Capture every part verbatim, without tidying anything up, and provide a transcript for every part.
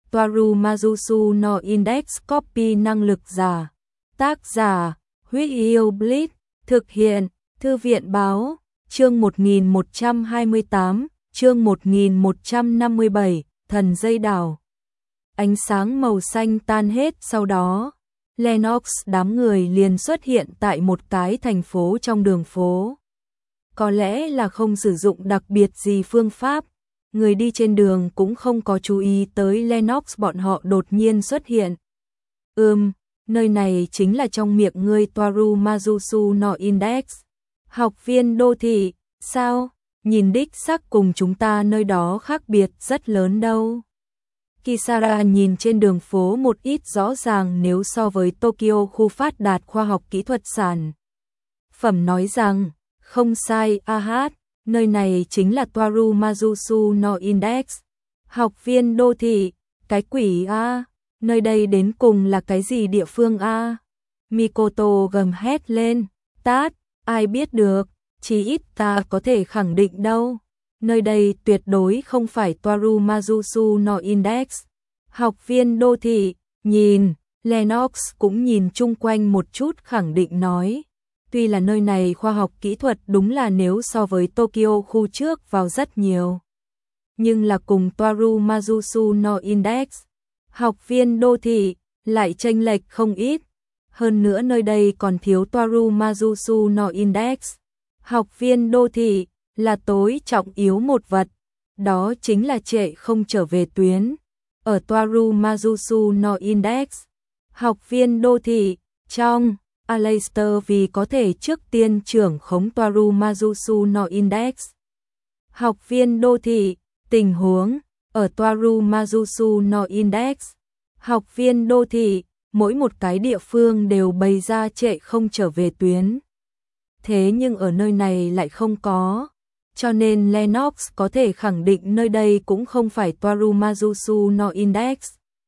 Toaru Mazusu no Index Copy năng lực giả. Tác giả, Huyết Yêu Blitz, thực hiện, Thư viện báo, chương một nghìn một trăm hai mươi tám, chương một nghìn một trăm năm mươi bảy, thần dây đảo. Ánh sáng màu xanh tan hết sau đó, Lennox đám người liền xuất hiện tại một cái thành phố trong đường phố. Có lẽ là không sử dụng đặc biệt gì phương pháp, người đi trên đường cũng không có chú ý tới Lennox bọn họ đột nhiên xuất hiện. Ừm, nơi này chính là trong miệng ngươi Toaru Mazusu no Index. Học viên đô thị, sao? Nhìn đích xác cùng chúng ta nơi đó khác biệt rất lớn đâu. Kisara nhìn trên đường phố một ít rõ ràng nếu so với Tokyo khu phát đạt khoa học kỹ thuật sản phẩm nói rằng, không sai a hát, nơi này chính là Toaru Mazusu no Index. Học viên đô thị, cái quỷ a, nơi đây đến cùng là cái gì địa phương a? Mikoto gầm hét lên, tát, ai biết được, chỉ ít ta có thể khẳng định đâu. Nơi đây tuyệt đối không phải Toaru Mazusu no Index. Học viên đô thị, nhìn, Lennox cũng nhìn chung quanh một chút khẳng định nói. Tuy là nơi này khoa học kỹ thuật đúng là nếu so với Tokyo khu trước vào rất nhiều. Nhưng là cùng Toaru Mazusu no Index. Học viên đô thị, lại chênh lệch không ít. Hơn nữa nơi đây còn thiếu Toaru Mazusu no Index. Học viên đô thị là tối trọng yếu một vật, đó chính là trệ không trở về tuyến. Ở Toaru Mazusu no Index, học viên đô thị, trong, Aleister vì có thể trước tiên trưởng khống Toaru Mazusu no Index. Học viên đô thị, tình huống, ở Toaru Mazusu no Index. Học viên đô thị, mỗi một cái địa phương đều bày ra trệ không trở về tuyến. Thế nhưng ở nơi này lại không có, cho nên Lennox có thể khẳng định nơi đây cũng không phải Toaru Mazusu no Index.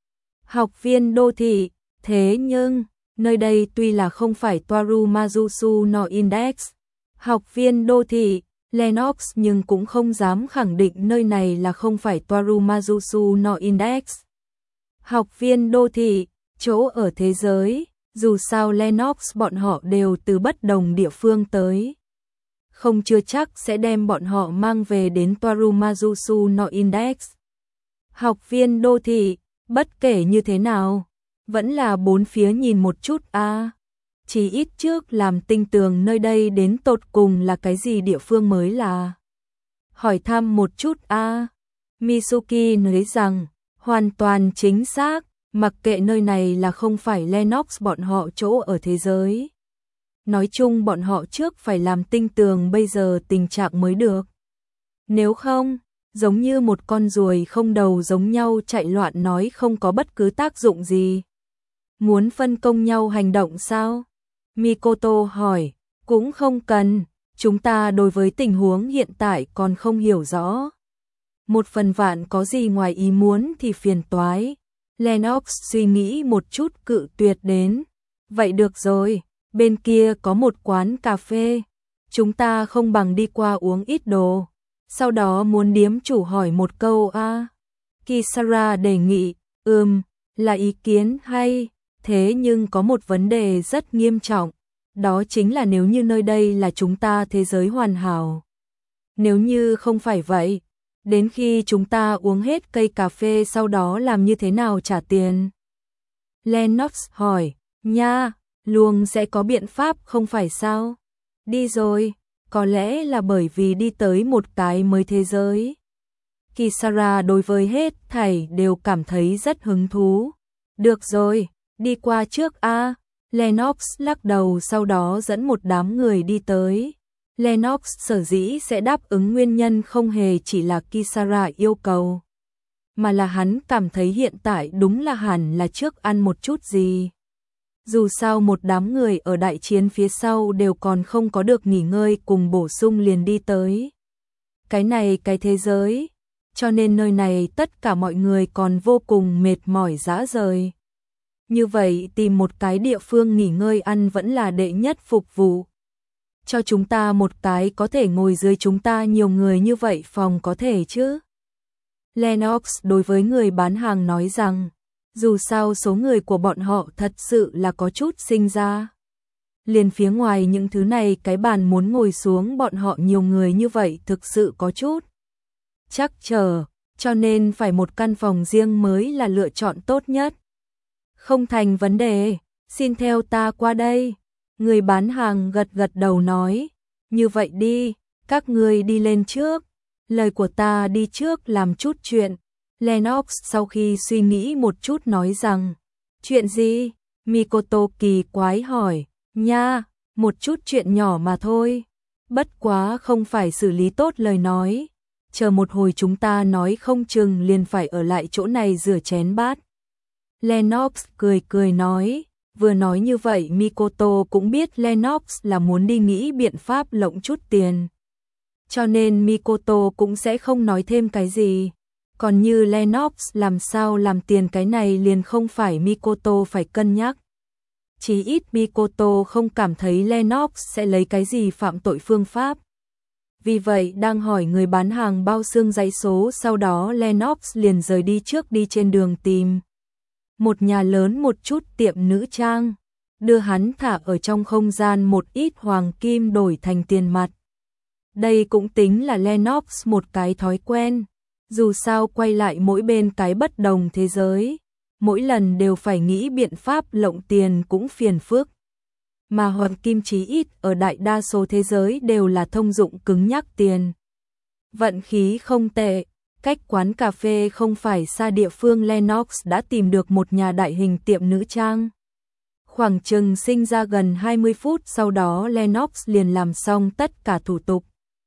Học viên đô thị, thế nhưng, nơi đây tuy là không phải Toaru Mazusu no Index. Học viên đô thị, Lennox nhưng cũng không dám khẳng định nơi này là không phải Toaru Mazusu no Index. Học viên đô thị, chỗ ở thế giới, dù sao Lennox bọn họ đều từ bất đồng địa phương tới. Không chưa chắc sẽ đem bọn họ mang về đến Toaru Mazusu no Index. Học viên đô thị, bất kể như thế nào, vẫn là bốn phía nhìn một chút a. À. Chỉ ít trước làm tinh tường nơi đây đến tột cùng là cái gì địa phương mới là. Hỏi thăm một chút a. À. Mitsuki nói rằng, hoàn toàn chính xác, mặc kệ nơi này là không phải Lennox bọn họ chỗ ở thế giới. Nói chung bọn họ trước phải làm tinh tường bây giờ tình trạng mới được. Nếu không, giống như một con ruồi không đầu giống nhau chạy loạn nói không có bất cứ tác dụng gì. Muốn phân công nhau hành động sao? Mikoto hỏi, cũng không cần, chúng ta đối với tình huống hiện tại còn không hiểu rõ. Một phần vạn có gì ngoài ý muốn thì phiền toái. Lennox suy nghĩ một chút cự tuyệt đến. Vậy được rồi, bên kia có một quán cà phê. Chúng ta không bằng đi qua uống ít đồ. Sau đó muốn điếm chủ hỏi một câu a. À. Kisara đề nghị, ừm, là ý kiến hay. Thế nhưng có một vấn đề rất nghiêm trọng. Đó chính là nếu như nơi đây là chúng ta thế giới hoàn hảo. Nếu như không phải vậy, đến khi chúng ta uống hết cây cà phê sau đó làm như thế nào trả tiền? Lennox hỏi, nha, luồng sẽ có biện pháp không phải sao? Đi rồi, có lẽ là bởi vì đi tới một cái mới thế giới. Kisara đối với hết thảy đều cảm thấy rất hứng thú. Được rồi, đi qua trước a. Lennox lắc đầu sau đó dẫn một đám người đi tới. Lennox sở dĩ sẽ đáp ứng nguyên nhân không hề chỉ là Kisara yêu cầu, mà là hắn cảm thấy hiện tại đúng là hẳn là trước ăn một chút gì. Dù sao một đám người ở đại chiến phía sau đều còn không có được nghỉ ngơi cùng bổ sung liền đi tới. Cái này cái thế giới, cho nên nơi này tất cả mọi người còn vô cùng mệt mỏi rã rời. Như vậy tìm một cái địa phương nghỉ ngơi ăn vẫn là đệ nhất phục vụ. Cho chúng ta một cái có thể ngồi dưới chúng ta nhiều người như vậy phòng có thể chứ. Lennox đối với người bán hàng nói rằng, dù sao số người của bọn họ thật sự là có chút sinh ra. Liền phía ngoài những thứ này cái bàn muốn ngồi xuống bọn họ nhiều người như vậy thực sự có chút chắc chờ, cho nên phải một căn phòng riêng mới là lựa chọn tốt nhất. Không thành vấn đề, xin theo ta qua đây. Người bán hàng gật gật đầu nói, như vậy đi, các ngươi đi lên trước, lời của ta đi trước làm chút chuyện. Lennox sau khi suy nghĩ một chút nói rằng, chuyện gì? Mikoto kỳ quái hỏi, nha, một chút chuyện nhỏ mà thôi, bất quá không phải xử lý tốt lời nói, chờ một hồi chúng ta nói không chừng liền phải ở lại chỗ này rửa chén bát. Lennox cười cười nói, vừa nói như vậy Mikoto cũng biết Lennox là muốn đi nghĩ biện pháp lộng chút tiền. Cho nên Mikoto cũng sẽ không nói thêm cái gì. Còn như Lennox làm sao làm tiền cái này liền không phải Mikoto phải cân nhắc. Chí ít Mikoto không cảm thấy Lennox sẽ lấy cái gì phạm tội phương pháp. Vì vậy đang hỏi người bán hàng bao xương dãy số, sau đó Lennox liền rời đi trước đi trên đường tìm một nhà lớn một chút tiệm nữ trang, đưa hắn thả ở trong không gian một ít hoàng kim đổi thành tiền mặt. Đây cũng tính là Lennox một cái thói quen, dù sao quay lại mỗi bên cái bất đồng thế giới, mỗi lần đều phải nghĩ biện pháp lộng tiền cũng phiền phức. Mà hoàng kim chí ít ở đại đa số thế giới đều là thông dụng cứng nhắc tiền. Vận khí không tệ, cách quán cà phê không phải xa địa phương Lennox đã tìm được một nhà đại hình tiệm nữ trang. Khoảng chừng sinh ra gần hai mươi phút sau đó Lennox liền làm xong tất cả thủ tục.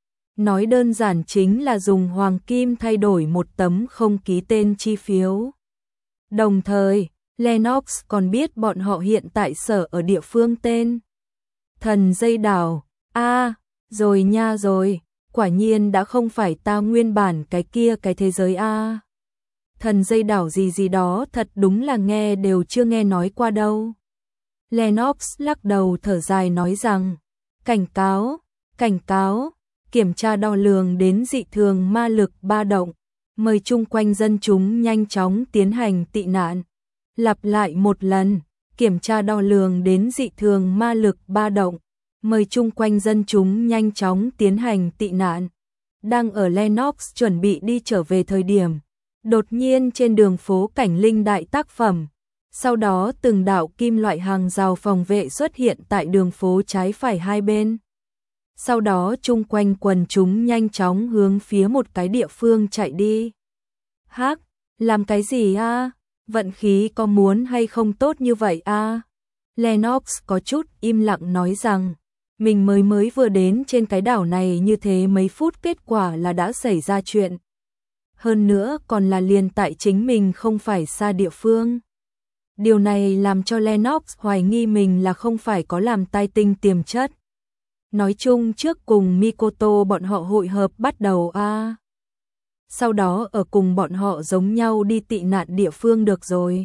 Nói đơn giản chính là dùng hoàng kim thay đổi một tấm không ký tên chi phiếu. Đồng thời, Lennox còn biết bọn họ hiện tại sở ở địa phương tên Thần Dây Đảo. A, à, rồi nha rồi, quả nhiên đã không phải ta nguyên bản cái kia cái thế giới a. À. Thần Dây Đảo gì gì đó thật đúng là nghe đều chưa nghe nói qua đâu. Lennox lắc đầu thở dài nói rằng, cảnh cáo, cảnh cáo, kiểm tra đo lường đến dị thường ma lực ba động, mời chung quanh dân chúng nhanh chóng tiến hành tị nạn. Lặp lại một lần, kiểm tra đo lường đến dị thường ma lực ba động, mời chung quanh dân chúng nhanh chóng tiến hành tị nạn. Đang ở Lennox chuẩn bị đi trở về thời điểm, đột nhiên trên đường phố cảnh linh đại tác phẩm, sau đó từng đạo kim loại hàng rào phòng vệ xuất hiện tại đường phố trái phải hai bên. Sau đó chung quanh quần chúng nhanh chóng hướng phía một cái địa phương chạy đi. Hắc, làm cái gì a? À? Vận khí có muốn hay không tốt như vậy a? À? Lennox có chút im lặng nói rằng, mình mới mới vừa đến trên cái đảo này như thế mấy phút kết quả là đã xảy ra chuyện. Hơn nữa còn là liền tại chính mình không phải xa địa phương. Điều này làm cho Lennox hoài nghi mình là không phải có làm tai tinh tiềm chất. Nói chung trước cùng Mikoto bọn họ hội hợp bắt đầu a. À. Sau đó ở cùng bọn họ giống nhau đi tị nạn địa phương được rồi.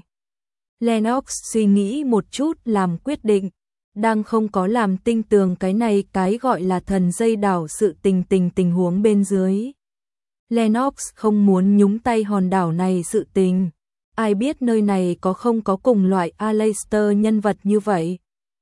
Lennox suy nghĩ một chút làm quyết định, đang không có làm tinh tường cái này cái gọi là thần dây đảo sự tình tình tình huống bên dưới. Lennox không muốn nhúng tay hòn đảo này sự tình, ai biết nơi này có không có cùng loại Aleister nhân vật như vậy.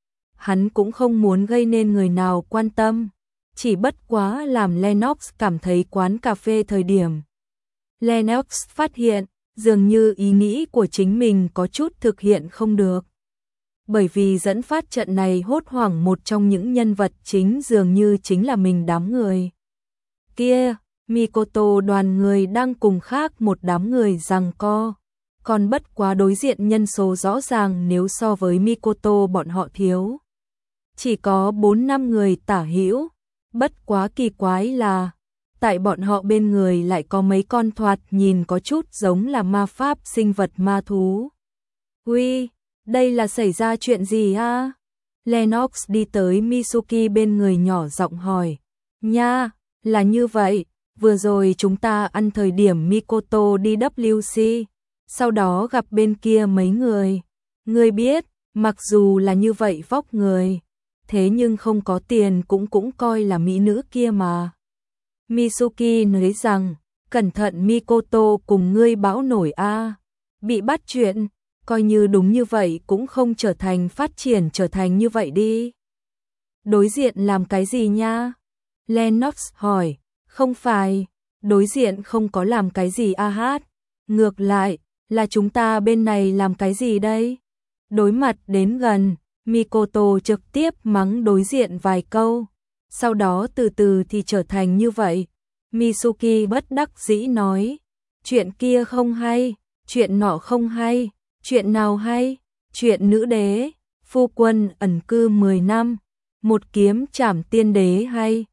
Hắn cũng không muốn gây nên người nào quan tâm, chỉ bất quá làm Lennox cảm thấy quán cà phê thời điểm. Lennox phát hiện, dường như ý nghĩ của chính mình có chút thực hiện không được. Bởi vì dẫn phát trận này hốt hoảng một trong những nhân vật chính dường như chính là mình đám người. Kia, Mikoto đoàn người đang cùng khác một đám người giằng co. Còn bất quá đối diện nhân số rõ ràng nếu so với Mikoto bọn họ thiếu. Chỉ có bốn năm người tả hữu, bất quá kỳ quái là, tại bọn họ bên người lại có mấy con thoạt nhìn có chút giống là ma pháp sinh vật ma thú. Ui, đây là xảy ra chuyện gì a? Lennox đi tới Mitsuki bên người nhỏ giọng hỏi. Nha, là như vậy, vừa rồi chúng ta ăn thời điểm Mikoto đi W C, sau đó gặp bên kia mấy người. Ngươi biết, mặc dù là như vậy vóc người, thế nhưng không có tiền cũng cũng coi là mỹ nữ kia mà. Mitsuki nói rằng, Cẩn thận Mikoto cùng ngươi bão nổi a. Bị bắt chuyện, coi như đúng như vậy cũng không trở thành phát triển trở thành như vậy đi. Đối diện làm cái gì nha? Lennox hỏi, không phải, đối diện không có làm cái gì a hát. Ngược lại, là chúng ta bên này làm cái gì đây? Đối mặt đến gần, Mikoto trực tiếp mắng đối diện vài câu, sau đó từ từ thì trở thành như vậy. Mitsuki bất đắc dĩ nói, chuyện kia không hay, chuyện nọ không hay, chuyện nào hay, chuyện nữ đế, phu quân ẩn cư mười năm, một kiếm trảm tiên đế hay,